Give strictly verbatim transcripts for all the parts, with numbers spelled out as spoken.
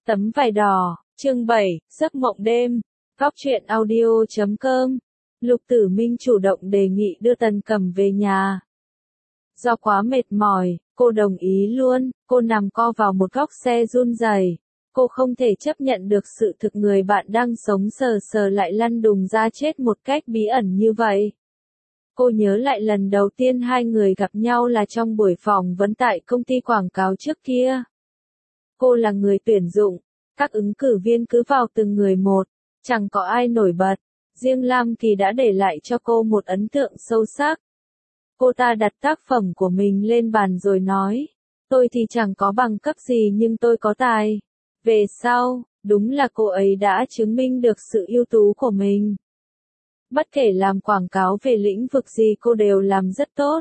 Tấm vải đỏ, chương bảy, giấc mộng đêm, góc truyện audio chấm com. Lục Tử Minh chủ động đề nghị đưa Tần Cẩm về nhà. Do quá mệt mỏi, cô đồng ý luôn, cô nằm co vào một góc xe run rẩy. Cô không thể chấp nhận được sự thực người bạn đang sống sờ sờ lại lăn đùng ra chết một cách bí ẩn như vậy. Cô nhớ lại lần đầu tiên hai người gặp nhau là trong buổi phỏng vấn tại công ty quảng cáo trước kia. Cô là người tuyển dụng, các ứng cử viên cứ vào từng người một, chẳng có ai nổi bật, riêng Lam Kỳ đã để lại cho cô một ấn tượng sâu sắc. Cô ta đặt tác phẩm của mình lên bàn rồi nói, tôi thì chẳng có bằng cấp gì nhưng tôi có tài. Về sau, đúng là cô ấy đã chứng minh được sự ưu tú của mình. Bất kể làm quảng cáo về lĩnh vực gì cô đều làm rất tốt.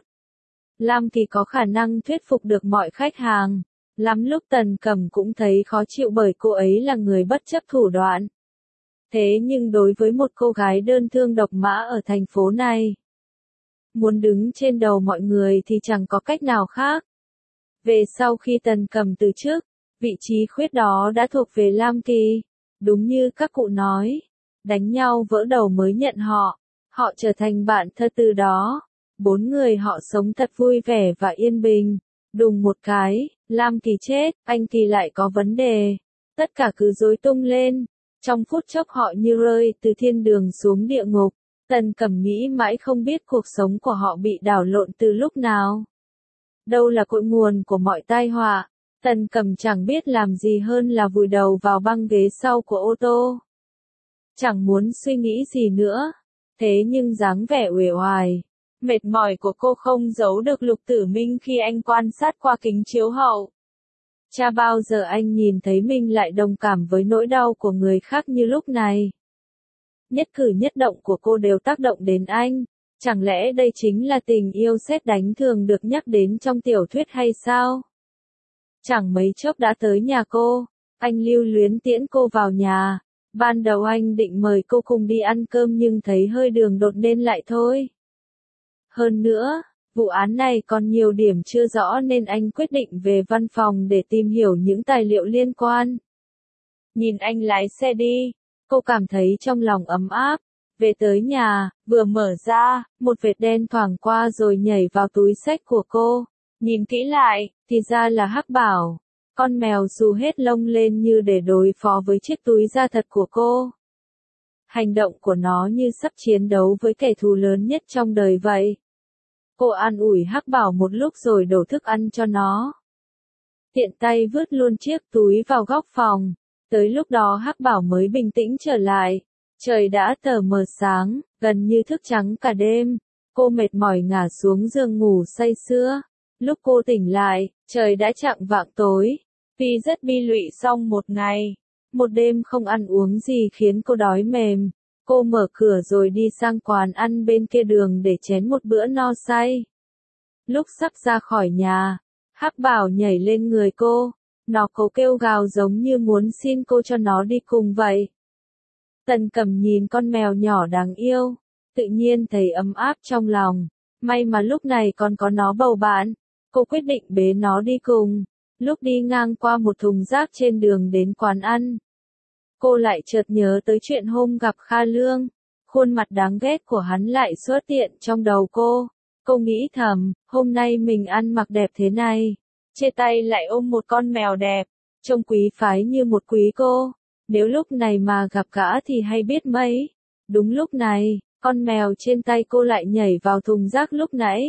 Lam Kỳ có khả năng thuyết phục được mọi khách hàng. Lắm lúc Tần Cẩm cũng thấy khó chịu bởi cô ấy là người bất chấp thủ đoạn. Thế nhưng đối với một cô gái đơn thương độc mã ở thành phố này, muốn đứng trên đầu mọi người thì chẳng có cách nào khác. Về sau khi Tần Cẩm từ chức, vị trí khuyết đó đã thuộc về Lam Kỳ. Đúng như các cụ nói, đánh nhau vỡ đầu mới nhận họ, họ trở thành bạn thơ từ đó. Bốn người họ sống thật vui vẻ và yên bình. Đùng một cái, Lam Kỳ chết, anh Kỳ lại có vấn đề. Tất cả cứ rối tung lên. Trong phút chốc họ như rơi từ thiên đường xuống địa ngục. Tần Cẩm nghĩ mãi không biết cuộc sống của họ bị đảo lộn từ lúc nào. Đâu là cội nguồn của mọi tai họa. Tần Cẩm chẳng biết làm gì hơn là vùi đầu vào băng ghế sau của ô tô. Chẳng muốn suy nghĩ gì nữa. Thế nhưng dáng vẻ uể oải, mệt mỏi của cô không giấu được Lục Tử Minh khi anh quan sát qua kính chiếu hậu. Cha bao giờ anh nhìn thấy mình lại đồng cảm với nỗi đau của người khác như lúc này. Nhất cử nhất động của cô đều tác động đến anh. Chẳng lẽ đây chính là tình yêu sét đánh thường được nhắc đến trong tiểu thuyết hay sao? Chẳng mấy chốc đã tới nhà cô. Anh lưu luyến tiễn cô vào nhà. Ban đầu anh định mời cô cùng đi ăn cơm nhưng thấy hơi đường đột nên lại thôi. Hơn nữa, vụ án này còn nhiều điểm chưa rõ nên anh quyết định về văn phòng để tìm hiểu những tài liệu liên quan. Nhìn anh lái xe đi, cô cảm thấy trong lòng ấm áp. Về tới nhà, vừa mở ra, một vệt đen thoảng qua rồi nhảy vào túi xách của cô. Nhìn kỹ lại, thì ra là Hắc Bảo. Con mèo xù hết lông lên như để đối phó với chiếc túi da thật của cô. Hành động của nó như sắp chiến đấu với kẻ thù lớn nhất trong đời vậy. Cô an ủi Hắc Bảo một lúc rồi đổ thức ăn cho nó. Tiện tay vứt luôn chiếc túi vào góc phòng. Tới lúc đó Hắc Bảo mới bình tĩnh trở lại. Trời đã tờ mờ sáng, gần như thức trắng cả đêm. Cô mệt mỏi ngả xuống giường ngủ say sưa. Lúc cô tỉnh lại, trời đã chạng vạng tối. Vì rất bi lụy xong một ngày, một đêm không ăn uống gì khiến cô đói mềm. Cô mở cửa rồi đi sang quán ăn bên kia đường để chén một bữa no say. Lúc sắp ra khỏi nhà, Hắc Bảo nhảy lên người cô. Nó cố kêu gào giống như muốn xin cô cho nó đi cùng vậy. Tần Cẩm nhìn con mèo nhỏ đáng yêu, tự nhiên thấy ấm áp trong lòng. May mà lúc này còn có nó bầu bạn. Cô quyết định bế nó đi cùng. Lúc đi ngang qua một thùng rác trên đường đến quán ăn, cô lại chợt nhớ tới chuyện hôm gặp Kha Lương. Khuôn mặt đáng ghét của hắn lại xuất hiện trong đầu cô. Cô nghĩ thầm, hôm nay mình ăn mặc đẹp thế này, trên tay lại ôm một con mèo đẹp, trông quý phái như một quý cô. Nếu lúc này mà gặp gã thì hay biết mấy. Đúng lúc này, con mèo trên tay cô lại nhảy vào thùng rác lúc nãy.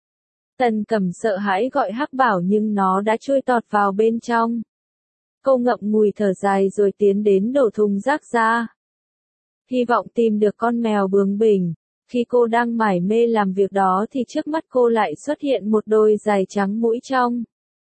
Tần Cẩm sợ hãi gọi Hắc Bảo nhưng nó đã chui tọt vào bên trong. Cô ngậm ngùi thở dài rồi tiến đến đổ thùng rác ra. Hy vọng tìm được con mèo bướng bỉnh. Khi cô đang mải mê làm việc đó thì trước mắt cô lại xuất hiện một đôi giày trắng mũi trong.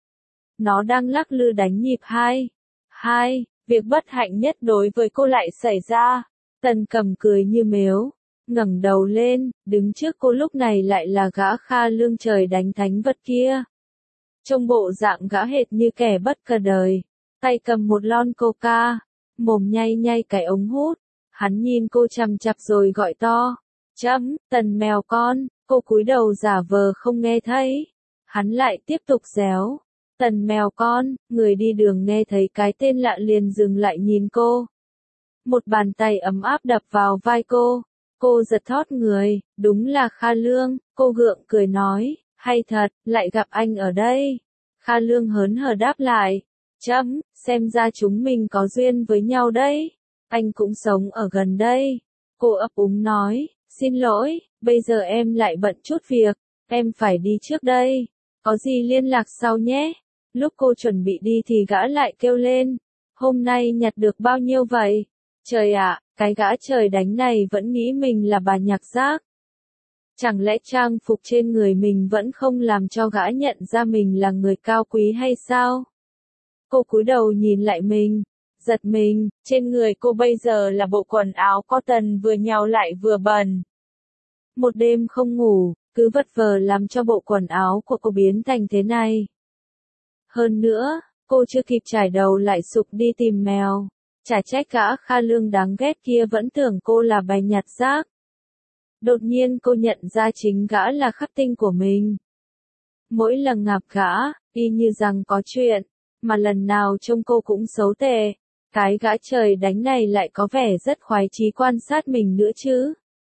Nó đang lắc lư đánh nhịp hai. Hai, việc bất hạnh nhất đối với cô lại xảy ra. Tần Cẩm cười như mếu. Ngẩng đầu lên, đứng trước cô lúc này lại là gã Kha Lương trời đánh thánh vật kia. Trông bộ dạng gã hệt như kẻ bất cờ đời, tay cầm một lon coca, mồm nhay nhay cái ống hút. Hắn nhìn cô chằm chằm rồi gọi to, chấm, Tần mèo con. Cô cúi đầu giả vờ không nghe thấy. Hắn lại tiếp tục réo, Tần mèo con, người đi đường nghe thấy cái tên lạ liền dừng lại nhìn cô. Một bàn tay ấm áp đập vào vai cô. Cô giật thót người, đúng là Kha Lương, cô gượng cười nói, hay thật, lại gặp anh ở đây. Kha Lương hớn hở đáp lại, chấm, xem ra chúng mình có duyên với nhau đấy. Anh cũng sống ở gần đây. Cô ấp úng nói, xin lỗi, bây giờ em lại bận chút việc, em phải đi trước đây. Có gì liên lạc sau nhé. Lúc cô chuẩn bị đi thì gã lại kêu lên, hôm nay nhặt được bao nhiêu vậy? Trời ạ, cái gã trời đánh này vẫn nghĩ mình là bà nhặt rác. Chẳng lẽ trang phục trên người mình vẫn không làm cho gã nhận ra mình là người cao quý hay sao? Cô cúi đầu nhìn lại mình, giật mình, trên người cô bây giờ là bộ quần áo cotton vừa nhàu lại vừa bẩn. Một đêm không ngủ, cứ vật vờ làm cho bộ quần áo của cô biến thành thế này. Hơn nữa, cô chưa kịp trải đầu lại sụp đi tìm mèo. Chả trách gã Kha Lương đáng ghét kia vẫn tưởng cô là bài nhặt rác. Đột nhiên cô nhận ra chính gã là khắc tinh của mình. Mỗi lần gặp gã, y như rằng có chuyện, mà lần nào trông cô cũng xấu tệ. Cái gã trời đánh này lại có vẻ rất khoái chí quan sát mình nữa chứ.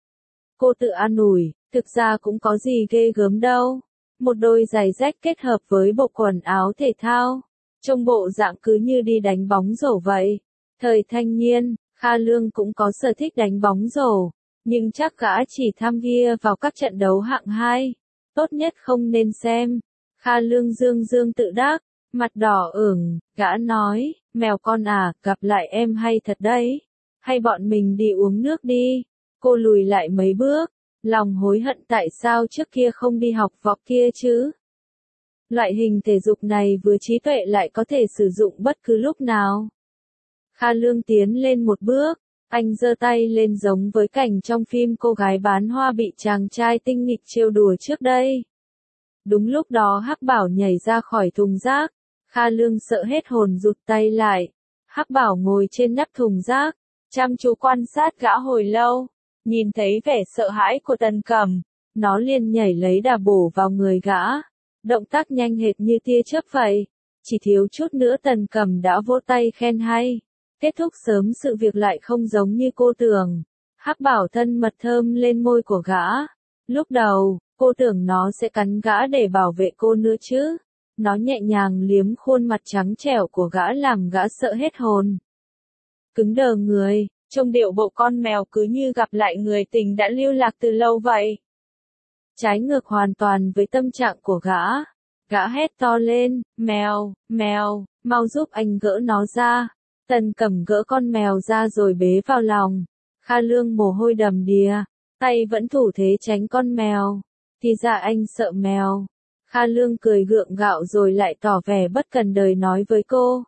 Cô tự an ủi, thực ra cũng có gì ghê gớm đâu. Một đôi giày rách kết hợp với bộ quần áo thể thao. Trông bộ dạng cứ như đi đánh bóng rổ vậy. Thời thanh niên, Kha Lương cũng có sở thích đánh bóng rổ. Nhưng chắc gã chỉ tham gia vào các trận đấu hạng hai. Tốt nhất không nên xem. Kha Lương dương dương tự đắc, mặt đỏ ửng, gã nói, mèo con à, gặp lại em hay thật đấy. Hay bọn mình đi uống nước đi. Cô lùi lại mấy bước, lòng hối hận tại sao trước kia không đi học võ kia chứ. Loại hình thể dục này vừa trí tuệ lại có thể sử dụng bất cứ lúc nào. Kha Lương tiến lên một bước, anh giơ tay lên giống với cảnh trong phim cô gái bán hoa bị chàng trai tinh nghịch trêu đùa trước đây. Đúng lúc đó Hắc Bảo nhảy ra khỏi thùng rác, Kha Lương sợ hết hồn rụt tay lại. Hắc Bảo ngồi trên nắp thùng rác, chăm chú quan sát gã hồi lâu, nhìn thấy vẻ sợ hãi của Tần Cẩm, nó liền nhảy lấy đà bổ vào người gã. Động tác nhanh hệt như tia chớp vậy, chỉ thiếu chút nữa Tần Cẩm đã vỗ tay khen hay. Kết thúc sớm sự việc lại không giống như cô tưởng. Hắc Bảo thân mật thơm lên môi của gã. Lúc đầu, cô tưởng nó sẽ cắn gã để bảo vệ cô nữa chứ. Nó nhẹ nhàng liếm khuôn mặt trắng trẻo của gã làm gã sợ hết hồn. Cứng đờ người, trông điệu bộ con mèo cứ như gặp lại người tình đã lưu lạc từ lâu vậy. Trái ngược hoàn toàn với tâm trạng của gã. Gã hét to lên, mèo, mèo, mau giúp anh gỡ nó ra. Tần Cẩm gỡ con mèo ra rồi bế vào lòng. Kha Lương mồ hôi đầm đìa, tay vẫn thủ thế tránh con mèo. Thì ra anh sợ mèo. Kha Lương cười gượng gạo rồi lại tỏ vẻ bất cần đời nói với cô.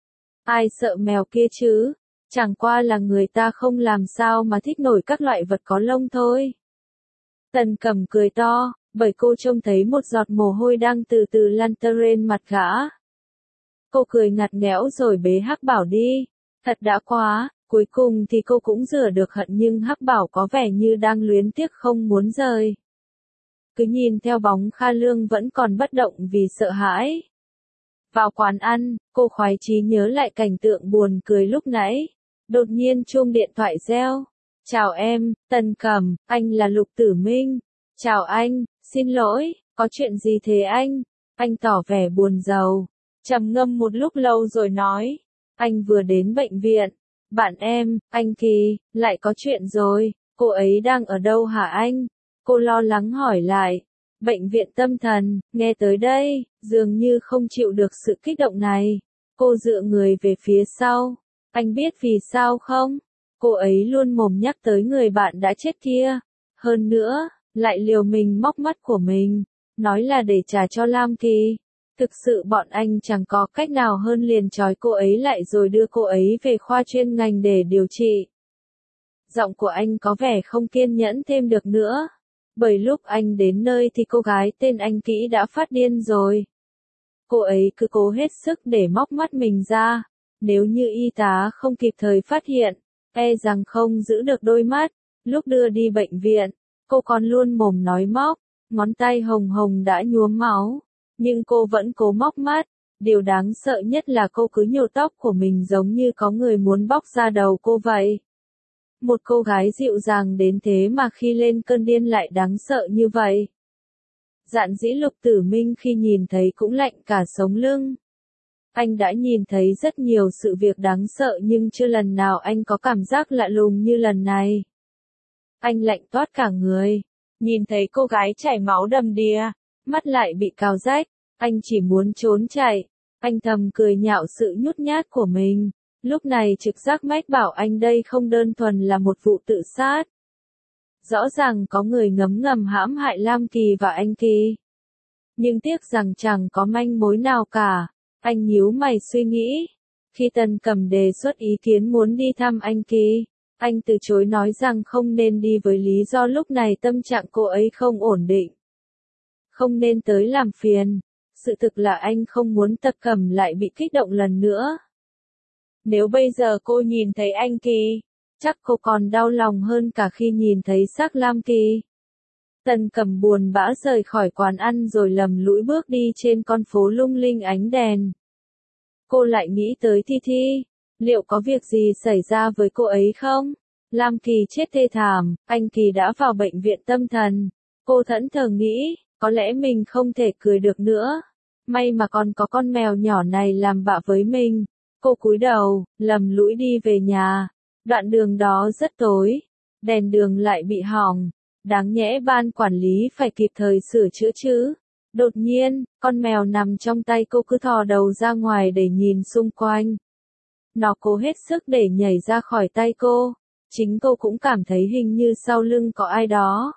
Ai sợ mèo kia chứ? Chẳng qua là người ta không làm sao mà thích nổi các loại vật có lông thôi. Tần Cẩm cười to, bởi cô trông thấy một giọt mồ hôi đang từ từ lăn tơ lên mặt gã. Cô cười ngặt nghẽo rồi bế Hắc Bảo đi. Thật đã quá, cuối cùng thì cô cũng rửa được hận nhưng Hắc Bảo có vẻ như đang luyến tiếc không muốn rời. Cứ nhìn theo bóng Kha Lương vẫn còn bất động vì sợ hãi. Vào quán ăn, cô khoái chí nhớ lại cảnh tượng buồn cười lúc nãy. Đột nhiên chuông điện thoại reo. Chào em, Tần Cẩm, anh là Lục Tử Minh. Chào anh, xin lỗi, có chuyện gì thế anh? Anh tỏ vẻ buồn rầu. Trầm ngâm một lúc lâu rồi nói. Anh vừa đến bệnh viện. Bạn em, anh Kỳ, lại có chuyện rồi. Cô ấy đang ở đâu hả anh? Cô lo lắng hỏi lại. Bệnh viện tâm thần, nghe tới đây, dường như không chịu được sự kích động này. Cô dựa người về phía sau. Anh biết vì sao không? Cô ấy luôn mồm nhắc tới người bạn đã chết kia. Hơn nữa, lại liều mình móc mắt của mình. Nói là để trả cho Lam Kỳ. Thực sự bọn anh chẳng có cách nào hơn liền trói cô ấy lại rồi đưa cô ấy về khoa chuyên ngành để điều trị. Giọng của anh có vẻ không kiên nhẫn thêm được nữa. Bởi lúc anh đến nơi thì cô gái tên anh Kỹ đã phát điên rồi. Cô ấy cứ cố hết sức để móc mắt mình ra. Nếu như y tá không kịp thời phát hiện, e rằng không giữ được đôi mắt. Lúc đưa đi bệnh viện, cô còn luôn mồm nói móc, ngón tay hồng hồng đã nhuốm máu. Nhưng cô vẫn cố móc mắt, Điều đáng sợ nhất là cô cứ nhổ tóc của mình giống như có người muốn bóc ra đầu cô vậy. Một cô gái dịu dàng đến thế mà khi lên cơn điên lại đáng sợ như vậy. Dạn dĩ Lục Tử Minh khi nhìn thấy cũng lạnh cả sống lưng. Anh đã nhìn thấy rất nhiều sự việc đáng sợ nhưng chưa lần nào anh có cảm giác lạ lùng như lần này. Anh lạnh toát cả người. Nhìn thấy cô gái chảy máu đầm đìa, mắt lại bị cào rách, anh chỉ muốn trốn chạy. Anh thầm cười nhạo sự nhút nhát của mình. Lúc này trực giác mách bảo anh đây không đơn thuần là một vụ tự sát. Rõ ràng có người ngấm ngầm hãm hại Lam Kỳ và anh Kỳ. Nhưng tiếc rằng chẳng có manh mối nào cả. Anh nhíu mày suy nghĩ. Khi Tần Cẩm đề xuất ý kiến muốn đi thăm anh Kỳ, anh từ chối nói rằng không nên đi với lý do lúc này tâm trạng cô ấy không ổn định. Không nên tới làm phiền. Sự thực là anh không muốn Tần Cẩm lại bị kích động lần nữa. Nếu bây giờ cô nhìn thấy anh Kỳ, chắc cô còn đau lòng hơn cả khi nhìn thấy xác Lam Kỳ. Tần Cẩm buồn bã rời khỏi quán ăn rồi lầm lũi bước đi trên con phố lung linh ánh đèn. Cô lại nghĩ tới Thi Thi, liệu có việc gì xảy ra với cô ấy không? Lam Kỳ chết thê thảm, anh Kỳ đã vào bệnh viện tâm thần. Cô thẫn thờ nghĩ, có lẽ mình không thể cười được nữa. May mà còn có con mèo nhỏ này làm bạ với mình. Cô cúi đầu, lầm lũi đi về nhà. Đoạn đường đó rất tối, đèn đường lại bị hỏng. Đáng nhẽ ban quản lý phải kịp thời sửa chữa chứ. Đột nhiên, con mèo nằm trong tay cô cứ thò đầu ra ngoài để nhìn xung quanh. Nó cố hết sức để nhảy ra khỏi tay cô. Chính cô cũng cảm thấy hình như sau lưng có ai đó.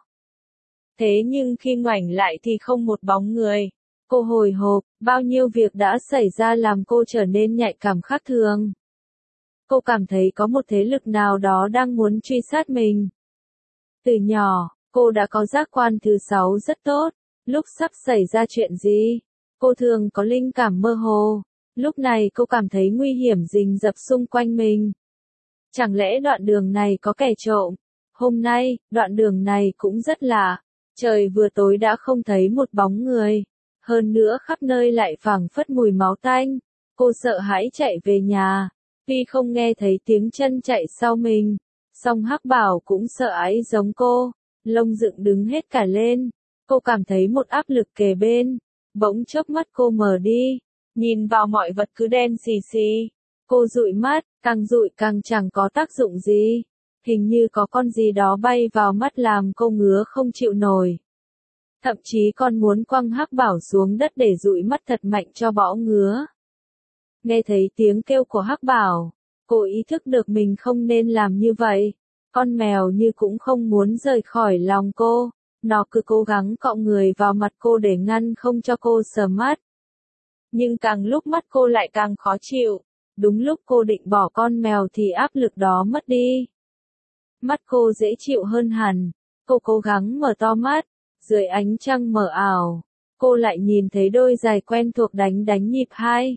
Thế nhưng khi ngoảnh lại thì không một bóng người. Cô hồi hộp, bao nhiêu việc đã xảy ra làm cô trở nên nhạy cảm khác thường. Cô cảm thấy có một thế lực nào đó đang muốn truy sát mình. Từ nhỏ, cô đã có giác quan thứ sáu rất tốt. Lúc sắp xảy ra chuyện gì, cô thường có linh cảm mơ hồ. Lúc này cô cảm thấy nguy hiểm rình rập xung quanh mình. Chẳng lẽ đoạn đường này có kẻ trộm? Hôm nay, đoạn đường này cũng rất lạ. Trời vừa tối đã không thấy một bóng người. Hơn nữa khắp nơi lại phảng phất mùi máu tanh. Cô sợ hãi chạy về nhà. Tuy không nghe thấy tiếng chân chạy sau mình, song Hắc Bảo cũng sợ hãi giống cô. Lông dựng đứng hết cả lên. Cô cảm thấy một áp lực kề bên. Bỗng chốc mắt cô mở đi. Nhìn vào mọi vật cứ đen xì xì. Cô dụi mắt, càng dụi càng chẳng có tác dụng gì. Hình như có con gì đó bay vào mắt làm cô ngứa không chịu nổi. Thậm chí còn muốn quăng Hắc Bảo xuống đất để dụi mắt thật mạnh cho bỏ ngứa. Nghe thấy tiếng kêu của Hắc Bảo, cô ý thức được mình không nên làm như vậy. Con mèo như cũng không muốn rời khỏi lòng cô. Nó cứ cố gắng cọ người vào mặt cô để ngăn không cho cô sờ mắt. Nhưng càng lúc mắt cô lại càng khó chịu. Đúng lúc cô định bỏ con mèo thì áp lực đó mất đi. Mắt cô dễ chịu hơn hẳn. Cô cố gắng mở to mắt. Dưới ánh trăng mờ ảo, cô lại nhìn thấy đôi giày quen thuộc đánh đánh nhịp hai.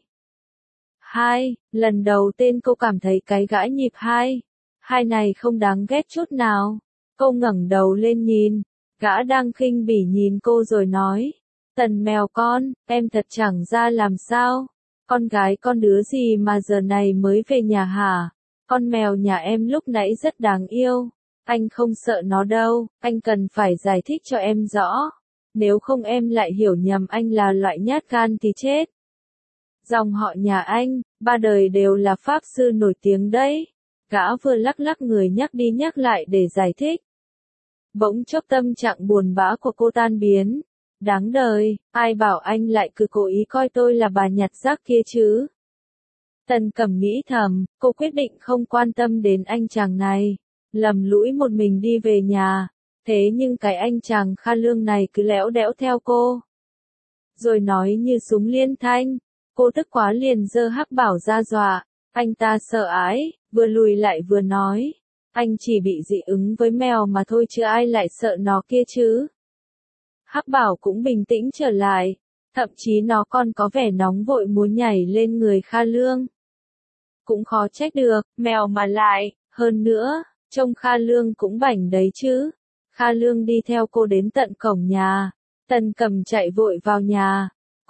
Hai, lần đầu tiên cô cảm thấy cái gãi nhịp hai. Hai này không đáng ghét chút nào. Cô ngẩng đầu lên nhìn. Gã đang khinh bỉ nhìn cô rồi nói. Tần mèo con, em thật chẳng ra làm sao. Con gái con đứa gì mà giờ này mới về nhà hả? Con mèo nhà em lúc nãy rất đáng yêu. Anh không sợ nó đâu, anh cần phải giải thích cho em rõ. Nếu không em lại hiểu nhầm anh là loại nhát gan thì chết. Dòng họ nhà anh, ba đời đều là pháp sư nổi tiếng đấy. Gã vừa lắc lắc người nhắc đi nhắc lại để giải thích. Bỗng chốc tâm trạng buồn bã của cô tan biến. Đáng đời, ai bảo anh lại cứ cố ý coi tôi là bà nhặt rác kia chứ. Tần Cẩm nghĩ thầm, cô quyết định không quan tâm đến anh chàng này. Lầm lũi một mình đi về nhà. Thế nhưng cái anh chàng Kha Lương này cứ lẽo đẽo theo cô. Rồi nói như súng liên thanh. Cô tức quá liền giơ Hắc Bảo ra dọa. Anh ta sợ ái, vừa lùi lại vừa nói. Anh chỉ bị dị ứng với mèo mà thôi chứ ai lại sợ nó kia chứ. Hắc Bảo cũng bình tĩnh trở lại. Thậm chí nó còn có vẻ nóng vội muốn nhảy lên người Kha Lương. Cũng khó trách được, mèo mà lại, hơn nữa, trông Kha Lương cũng bảnh đấy chứ. Kha Lương đi theo cô đến tận cổng nhà. Tần Cẩm chạy vội vào nhà. Cô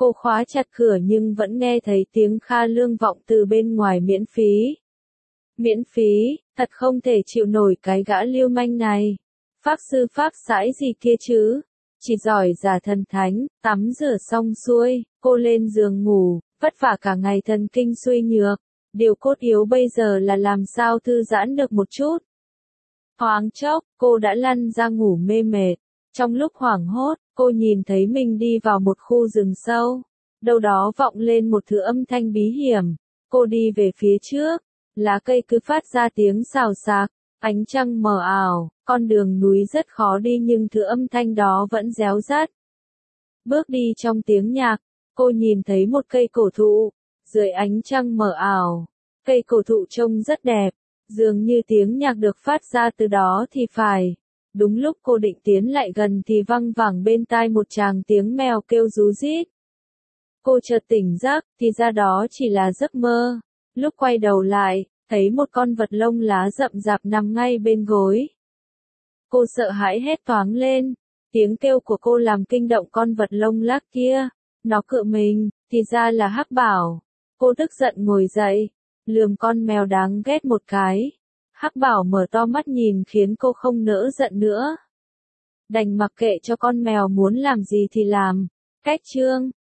Cô khóa chặt cửa nhưng vẫn nghe thấy tiếng Kha Lương vọng từ bên ngoài. Miễn phí. Miễn phí, thật không thể chịu nổi cái gã lưu manh này. Pháp sư pháp sãi gì kia chứ? Chỉ giỏi giả thần thánh. Tắm rửa xong xuôi, cô lên giường ngủ, vất vả cả ngày thần kinh suy nhược. Điều cốt yếu bây giờ là làm sao thư giãn được một chút. Thoáng chốc, cô đã lăn ra ngủ mê mệt. Trong lúc hoảng hốt, cô nhìn thấy mình đi vào một khu rừng sâu. Đâu đó vọng lên một thứ âm thanh bí hiểm. Cô đi về phía trước, lá cây cứ phát ra tiếng xào xạc, ánh trăng mờ ảo, con đường núi rất khó đi nhưng thứ âm thanh đó vẫn réo rắt. Bước đi trong tiếng nhạc, cô nhìn thấy một cây cổ thụ, dưới ánh trăng mờ ảo. Cây cổ thụ trông rất đẹp, dường như tiếng nhạc được phát ra từ đó thì phải. Đúng lúc cô định tiến lại gần thì văng vẳng bên tai một tràng tiếng mèo kêu ríu rít. Cô chợt tỉnh giấc, thì ra đó chỉ là giấc mơ. Lúc quay đầu lại, thấy một con vật lông lá rậm rạp nằm ngay bên gối. Cô sợ hãi hét toáng lên, tiếng kêu của cô làm kinh động con vật lông lá kia. Nó cựa mình, thì ra là Hắc Bảo. Cô tức giận ngồi dậy, lườm con mèo đáng ghét một cái. Hắc Bảo mở to mắt nhìn khiến cô không nỡ giận nữa. Đành mặc kệ cho con mèo muốn làm gì thì làm. Cách chương